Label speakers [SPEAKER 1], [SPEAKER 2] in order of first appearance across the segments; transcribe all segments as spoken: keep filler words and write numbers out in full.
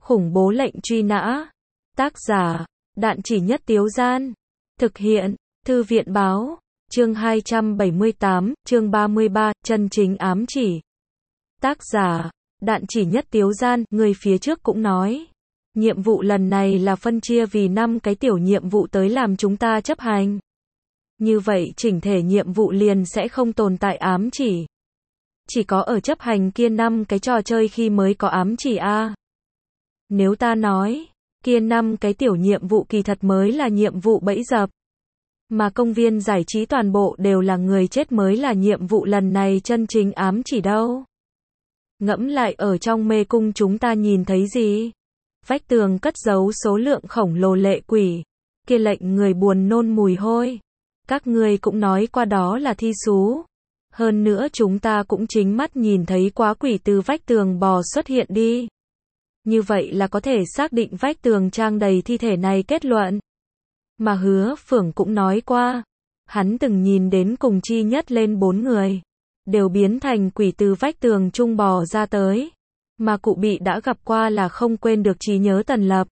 [SPEAKER 1] Khủng bố lệnh truy nã. Tác giả, Đạn Chỉ Nhất Tiếu Gian. Thực hiện, Thư viện Báo. Chương hai trăm bảy mươi tám, chương ba mươi ba, chân chính ám chỉ. Tác giả, Đạn Chỉ Nhất Tiếu Gian. Người phía trước cũng nói, nhiệm vụ lần này là phân chia vì năm cái tiểu nhiệm vụ tới làm chúng ta chấp hành. Như vậy chỉnh thể nhiệm vụ liền sẽ không tồn tại ám chỉ. Chỉ có ở chấp hành kia năm cái trò chơi khi mới có ám chỉ a. Nếu ta nói, kia năm cái tiểu nhiệm vụ kỳ thật mới là nhiệm vụ bẫy dập. Mà công viên giải trí toàn bộ đều là người chết mới là nhiệm vụ lần này chân chính ám chỉ đâu. Ngẫm lại ở trong mê cung chúng ta nhìn thấy gì? Vách tường cất giấu số lượng khổng lồ lệ quỷ. Kia lệnh người buồn nôn mùi hôi. Các ngươi cũng nói qua đó là thi sú. Hơn nữa chúng ta cũng chính mắt nhìn thấy quá quỷ từ vách tường bò xuất hiện đi. Như vậy là có thể xác định vách tường trang đầy thi thể này kết luận. Mà Hứa Phưởng cũng nói qua, hắn từng nhìn đến cùng chi nhất lên bốn người, đều biến thành quỷ từ vách tường trung bò ra tới. Mà cụ bị đã gặp qua là không quên được trí nhớ Tần Lập.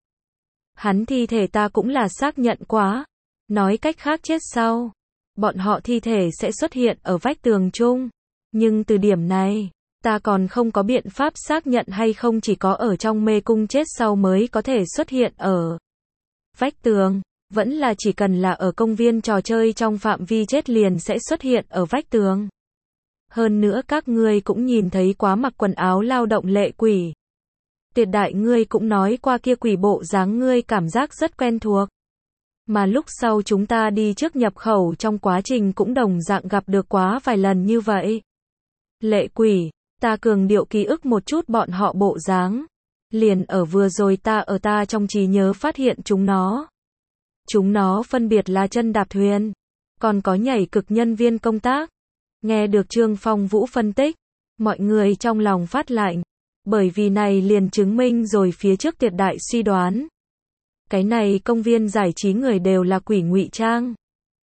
[SPEAKER 1] Hắn thi thể ta cũng là xác nhận quá. Nói cách khác chết sau, bọn họ thi thể sẽ xuất hiện ở vách tường chung. Nhưng từ điểm này, ta còn không có biện pháp xác nhận hay không chỉ có ở trong mê cung chết sau mới có thể xuất hiện ở vách tường, vẫn là chỉ cần là ở công viên trò chơi trong phạm vi chết liền sẽ xuất hiện ở vách tường. Hơn nữa các ngươi cũng nhìn thấy quá mặc quần áo lao động lệ quỷ. Tuyệt đại ngươi cũng nói qua kia quỷ bộ dáng ngươi cảm giác rất quen thuộc. Mà lúc sau chúng ta đi trước nhập khẩu trong quá trình cũng đồng dạng gặp được quá vài lần như vậy. Lệ quỷ, ta cường điệu ký ức một chút bọn họ bộ dáng. Liền ở vừa rồi ta ở ta trong trí nhớ phát hiện chúng nó. Chúng nó phân biệt là chân đạp thuyền, còn có nhảy cực nhân viên công tác. Nghe được Trương Phong Vũ phân tích, mọi người trong lòng phát lạnh, bởi vì này liền chứng minh rồi phía trước tuyệt đại suy đoán. Cái này công viên giải trí người đều là quỷ ngụy trang.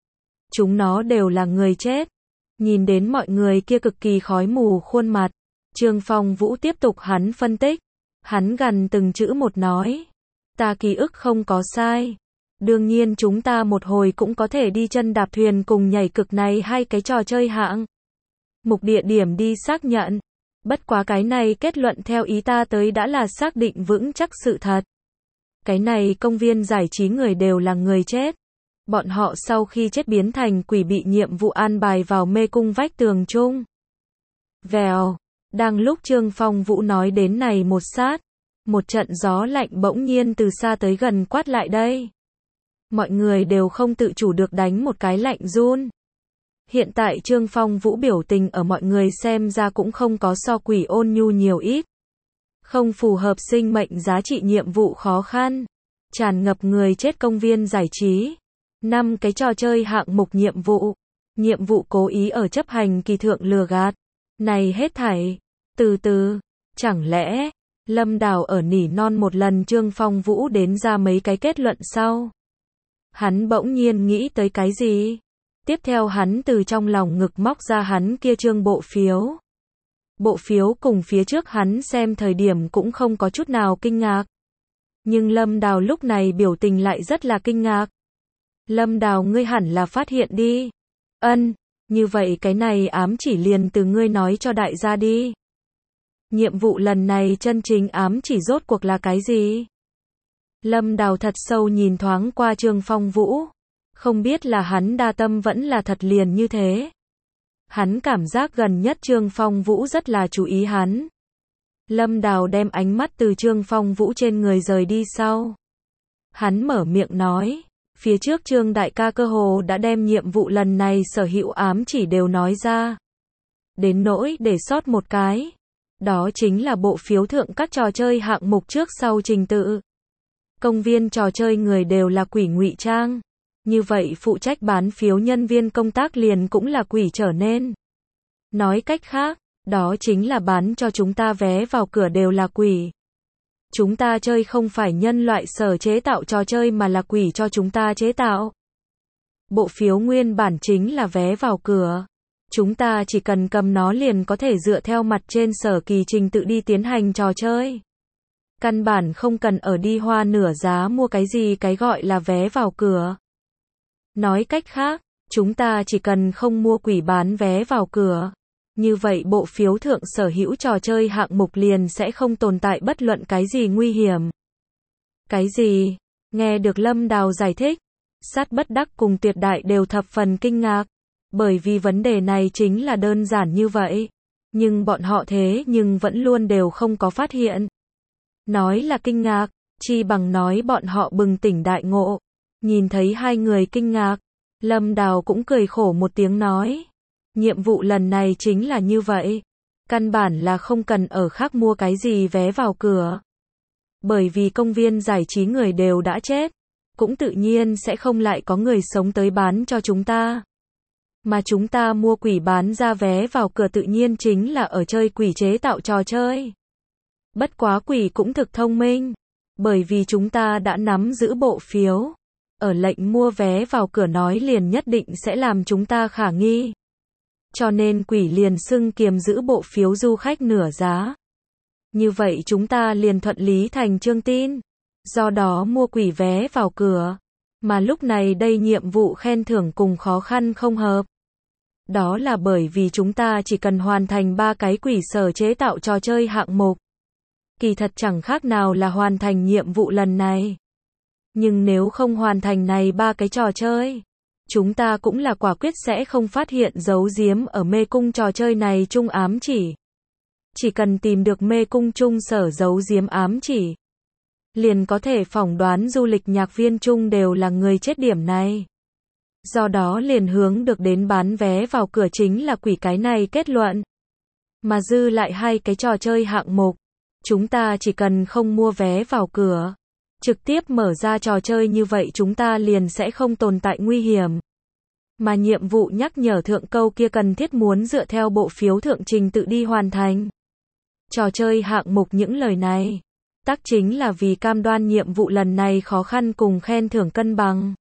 [SPEAKER 1] Chúng nó đều là người chết. Nhìn đến mọi người kia cực kỳ khói mù khuôn mặt, Trương Phong Vũ tiếp tục hắn phân tích. Hắn gần từng chữ một nói, ta ký ức không có sai. Đương nhiên chúng ta một hồi cũng có thể đi chân đạp thuyền cùng nhảy cực này hai cái trò chơi hạng mục địa điểm đi xác nhận. Bất quá cái này kết luận theo ý ta tới đã là xác định vững chắc sự thật. Cái này công viên giải trí người đều là người chết. Bọn họ sau khi chết biến thành quỷ bị nhiệm vụ an bài vào mê cung vách tường chung. Vèo, đang lúc Trương Phong Vũ nói đến này một sát, một trận gió lạnh bỗng nhiên từ xa tới gần quát lại đây. Mọi người đều không tự chủ được đánh một cái lạnh run. Hiện tại Trương Phong Vũ biểu tình ở mọi người xem ra cũng không có so quỷ ôn nhu nhiều ít. Không phù hợp sinh mệnh giá trị nhiệm vụ khó khăn. Tràn ngập người chết công viên giải trí. Năm cái trò chơi hạng mục nhiệm vụ. Nhiệm vụ cố ý ở chấp hành kỳ thượng lừa gạt. Này hết thảy. Từ từ. Chẳng lẽ, Lâm Đào ở nỉ non một lần Trương Phong Vũ đến ra mấy cái kết luận sau. Hắn bỗng nhiên nghĩ tới cái gì? Tiếp theo hắn từ trong lòng ngực móc ra hắn kia trương bộ phiếu. Bộ phiếu cùng phía trước hắn xem thời điểm cũng không có chút nào kinh ngạc. Nhưng Lâm Đào lúc này biểu tình lại rất là kinh ngạc. Lâm Đào ngươi hẳn là phát hiện đi. Ân, như vậy cái này ám chỉ liền từ ngươi nói cho đại gia đi. Nhiệm vụ lần này chân chính ám chỉ rốt cuộc là cái gì? Lâm Đào thật sâu nhìn thoáng qua Trương Phong Vũ. Không biết là hắn đa tâm vẫn là thật liền như thế. Hắn cảm giác gần nhất Trương Phong Vũ rất là chú ý hắn. Lâm Đào đem ánh mắt từ Trương Phong Vũ trên người rời đi sau. Hắn mở miệng nói, phía trước Trương đại ca cơ hồ đã đem nhiệm vụ lần này sở hữu ám chỉ đều nói ra. Đến nỗi để sót một cái. Đó chính là bộ phiếu thượng các trò chơi hạng mục trước sau trình tự. Công viên trò chơi người đều là quỷ ngụy trang. Như vậy phụ trách bán phiếu nhân viên công tác liền cũng là quỷ trở nên. Nói cách khác, đó chính là bán cho chúng ta vé vào cửa đều là quỷ. Chúng ta chơi không phải nhân loại sở chế tạo trò chơi mà là quỷ cho chúng ta chế tạo. Bộ phiếu nguyên bản chính là vé vào cửa. Chúng ta chỉ cần cầm nó liền có thể dựa theo mặt trên sở kỳ trình tự đi tiến hành trò chơi. Căn bản không cần ở đi hoa nửa giá mua cái gì cái gọi là vé vào cửa. Nói cách khác, chúng ta chỉ cần không mua quỷ bán vé vào cửa. Như vậy bộ phiếu thượng sở hữu trò chơi hạng mục liền sẽ không tồn tại bất luận cái gì nguy hiểm. Cái gì? Nghe được Lâm Đào giải thích, Sát Bất Đắc cùng Tuyệt Đại đều thập phần kinh ngạc. Bởi vì vấn đề này chính là đơn giản như vậy. Nhưng bọn họ thế nhưng vẫn luôn đều không có phát hiện. Nói là kinh ngạc, chi bằng nói bọn họ bừng tỉnh đại ngộ. Nhìn thấy hai người kinh ngạc, Lâm Đào cũng cười khổ một tiếng nói. Nhiệm vụ lần này chính là như vậy. Căn bản là không cần ở khác mua cái gì vé vào cửa. Bởi vì công viên giải trí người đều đã chết. Cũng tự nhiên sẽ không lại có người sống tới bán cho chúng ta. Mà chúng ta mua quỷ bán ra vé vào cửa tự nhiên chính là ở chơi quỷ chế tạo trò chơi. Bất quá quỷ cũng thực thông minh. Bởi vì chúng ta đã nắm giữ bộ phiếu. Ở lệnh mua vé vào cửa nói liền nhất định sẽ làm chúng ta khả nghi. Cho nên quỷ liền xưng kiềm giữ bộ phiếu du khách nửa giá. Như vậy chúng ta liền thuận lý thành chương tin. Do đó mua quỷ vé vào cửa. Mà lúc này đây nhiệm vụ khen thưởng cùng khó khăn không hợp. Đó là bởi vì chúng ta chỉ cần hoàn thành ba cái quỷ sở chế tạo trò chơi hạng mục. Kỳ thật chẳng khác nào là hoàn thành nhiệm vụ lần này. Nhưng nếu không hoàn thành này ba cái trò chơi, chúng ta cũng là quả quyết sẽ không phát hiện dấu giếm ở mê cung trò chơi này chung ám chỉ. Chỉ cần tìm được mê cung chung sở dấu giếm ám chỉ, liền có thể phỏng đoán du lịch nhạc viên chung đều là người chết điểm này. Do đó liền hướng được đến bán vé vào cửa chính là quỷ cái này kết luận. Mà dư lại hai cái trò chơi hạng mục, chúng ta chỉ cần không mua vé vào cửa, trực tiếp mở ra trò chơi như vậy chúng ta liền sẽ không tồn tại nguy hiểm. Mà nhiệm vụ nhắc nhở thượng câu kia cần thiết muốn dựa theo bộ phiếu thượng trình tự đi hoàn thành. Trò chơi hạng mục những lời này, tắc chính là vì cam đoan nhiệm vụ lần này khó khăn cùng khen thưởng cân bằng.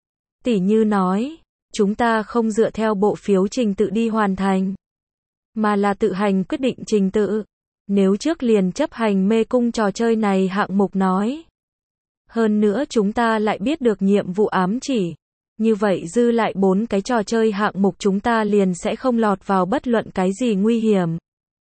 [SPEAKER 1] Tỉ như nói, chúng ta không dựa theo bộ phiếu trình tự đi hoàn thành, mà là tự hành quyết định trình tự. Nếu trước liền chấp hành mê cung trò chơi này hạng mục nói. Hơn nữa chúng ta lại biết được nhiệm vụ ám chỉ. Như vậy dư lại bốn cái trò chơi hạng mục chúng ta liền sẽ không lọt vào bất luận cái gì nguy hiểm.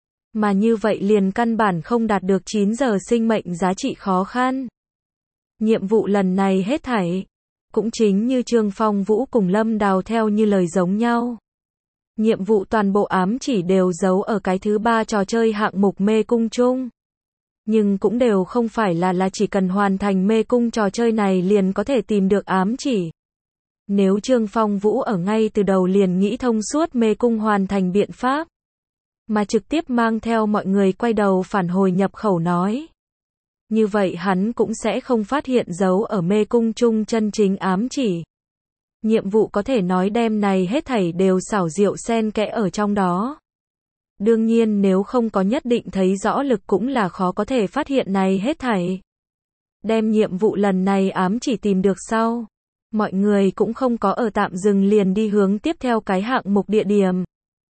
[SPEAKER 1] Mà như vậy liền căn bản không đạt được chín giờ sinh mệnh giá trị khó khăn. Nhiệm vụ lần này hết thảy. Cũng chính như Trương Phong Vũ cùng Lâm Đào theo như lời giống nhau. Nhiệm vụ toàn bộ ám chỉ đều giấu ở cái thứ ba trò chơi hạng mục mê cung chung. Nhưng cũng đều không phải là là chỉ cần hoàn thành mê cung trò chơi này liền có thể tìm được ám chỉ. Nếu Trương Phong Vũ ở ngay từ đầu liền nghĩ thông suốt mê cung hoàn thành biện pháp, mà trực tiếp mang theo mọi người quay đầu phản hồi nhập khẩu nói. Như vậy hắn cũng sẽ không phát hiện dấu ở mê cung chung chân chính ám chỉ. Nhiệm vụ có thể nói đem này hết thảy đều xảo diệu xen kẽ ở trong đó. Đương nhiên nếu không có nhất định thấy rõ lực cũng là khó có thể phát hiện này hết thảy. Đem nhiệm vụ lần này ám chỉ tìm được sau. Mọi người cũng không có ở tạm dừng liền đi hướng tiếp theo cái hạng mục địa điểm.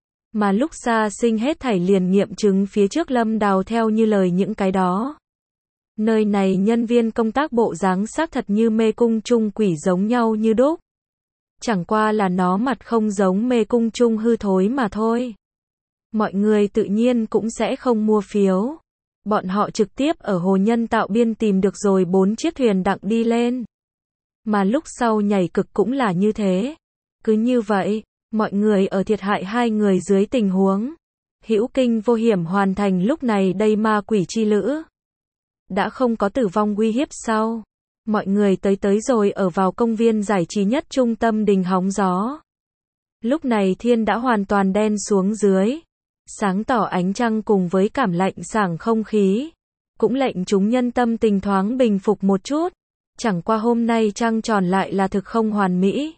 [SPEAKER 1] Mà lúc xa sinh hết thảy liền nghiệm chứng phía trước Lâm Đào theo như lời những cái đó. Nơi này nhân viên công tác bộ dáng xác thật như mê cung chung quỷ giống nhau như đúc. Chẳng qua là nó mặt không giống mê cung chung hư thối mà thôi. Mọi người tự nhiên cũng sẽ không mua phiếu. Bọn họ trực tiếp ở hồ nhân tạo biên tìm được rồi bốn chiếc thuyền đặng đi lên. Mà lúc sau nhảy cực cũng là như thế. Cứ như vậy, mọi người ở thiệt hại hai người dưới tình huống hữu kinh vô hiểm hoàn thành lúc này đây ma quỷ chi lữ. Đã không có tử vong uy hiếp sau. Mọi người tới tới rồi ở vào công viên giải trí nhất trung tâm đình hóng gió. Lúc này thiên đã hoàn toàn đen xuống dưới. Sáng tỏ ánh trăng cùng với cảm lạnh sảng không khí. Cũng lệnh chúng nhân tâm tình thoáng bình phục một chút. Chẳng qua hôm nay trăng tròn lại là thực không hoàn mỹ.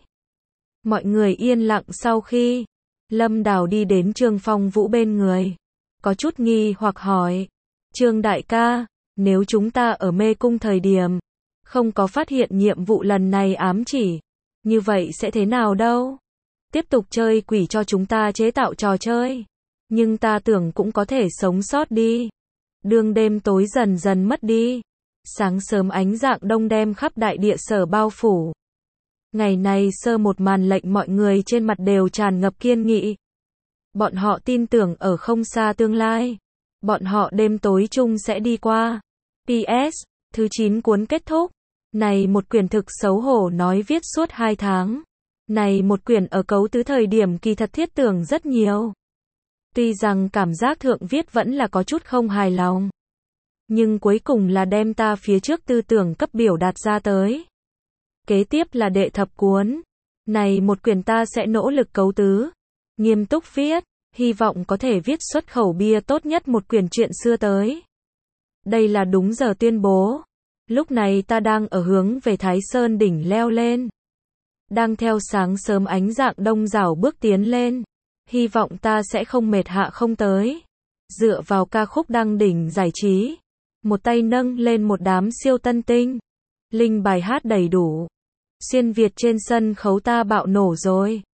[SPEAKER 1] Mọi người yên lặng sau khi Lâm Đào đi đến Trương Phong Vũ bên người. Có chút nghi hoặc hỏi. Trương đại ca, nếu chúng ta ở mê cung thời điểm không có phát hiện nhiệm vụ lần này ám chỉ, như vậy sẽ thế nào đâu? Tiếp tục chơi quỷ cho chúng ta chế tạo trò chơi. Nhưng ta tưởng cũng có thể sống sót đi. Đương đêm tối dần dần mất đi, sáng sớm ánh rạng đông đem khắp đại địa sở bao phủ. Ngày này sơ một màn lệnh mọi người trên mặt đều tràn ngập kiên nghị. Bọn họ tin tưởng ở không xa tương lai, bọn họ đêm tối chung sẽ đi qua. pê ét, thứ chín cuốn kết thúc. Này một quyển thực xấu hổ nói viết suốt hai tháng. Này một quyển ở cấu tứ thời điểm kỳ thật thiết tưởng rất nhiều. Tuy rằng cảm giác thượng viết vẫn là có chút không hài lòng. Nhưng cuối cùng là đem ta phía trước tư tưởng cấp biểu đạt ra tới. Kế tiếp là đệ thập cuốn. Này một quyển ta sẽ nỗ lực cấu tứ, nghiêm túc viết, hy vọng có thể viết xuất khẩu bia tốt nhất một quyển truyện xưa tới. Đây là đúng giờ tuyên bố. Lúc này ta đang ở hướng về Thái Sơn đỉnh leo lên. Đang theo sáng sớm ánh rạng đông rảo bước tiến lên. Hy vọng ta sẽ không mệt hạ không tới. Dựa vào ca khúc đăng đỉnh giải trí. Một tay nâng lên một đám siêu tân tinh. Linh bài hát đầy đủ. Xuyên Việt trên sân khấu ta bạo nổ rồi.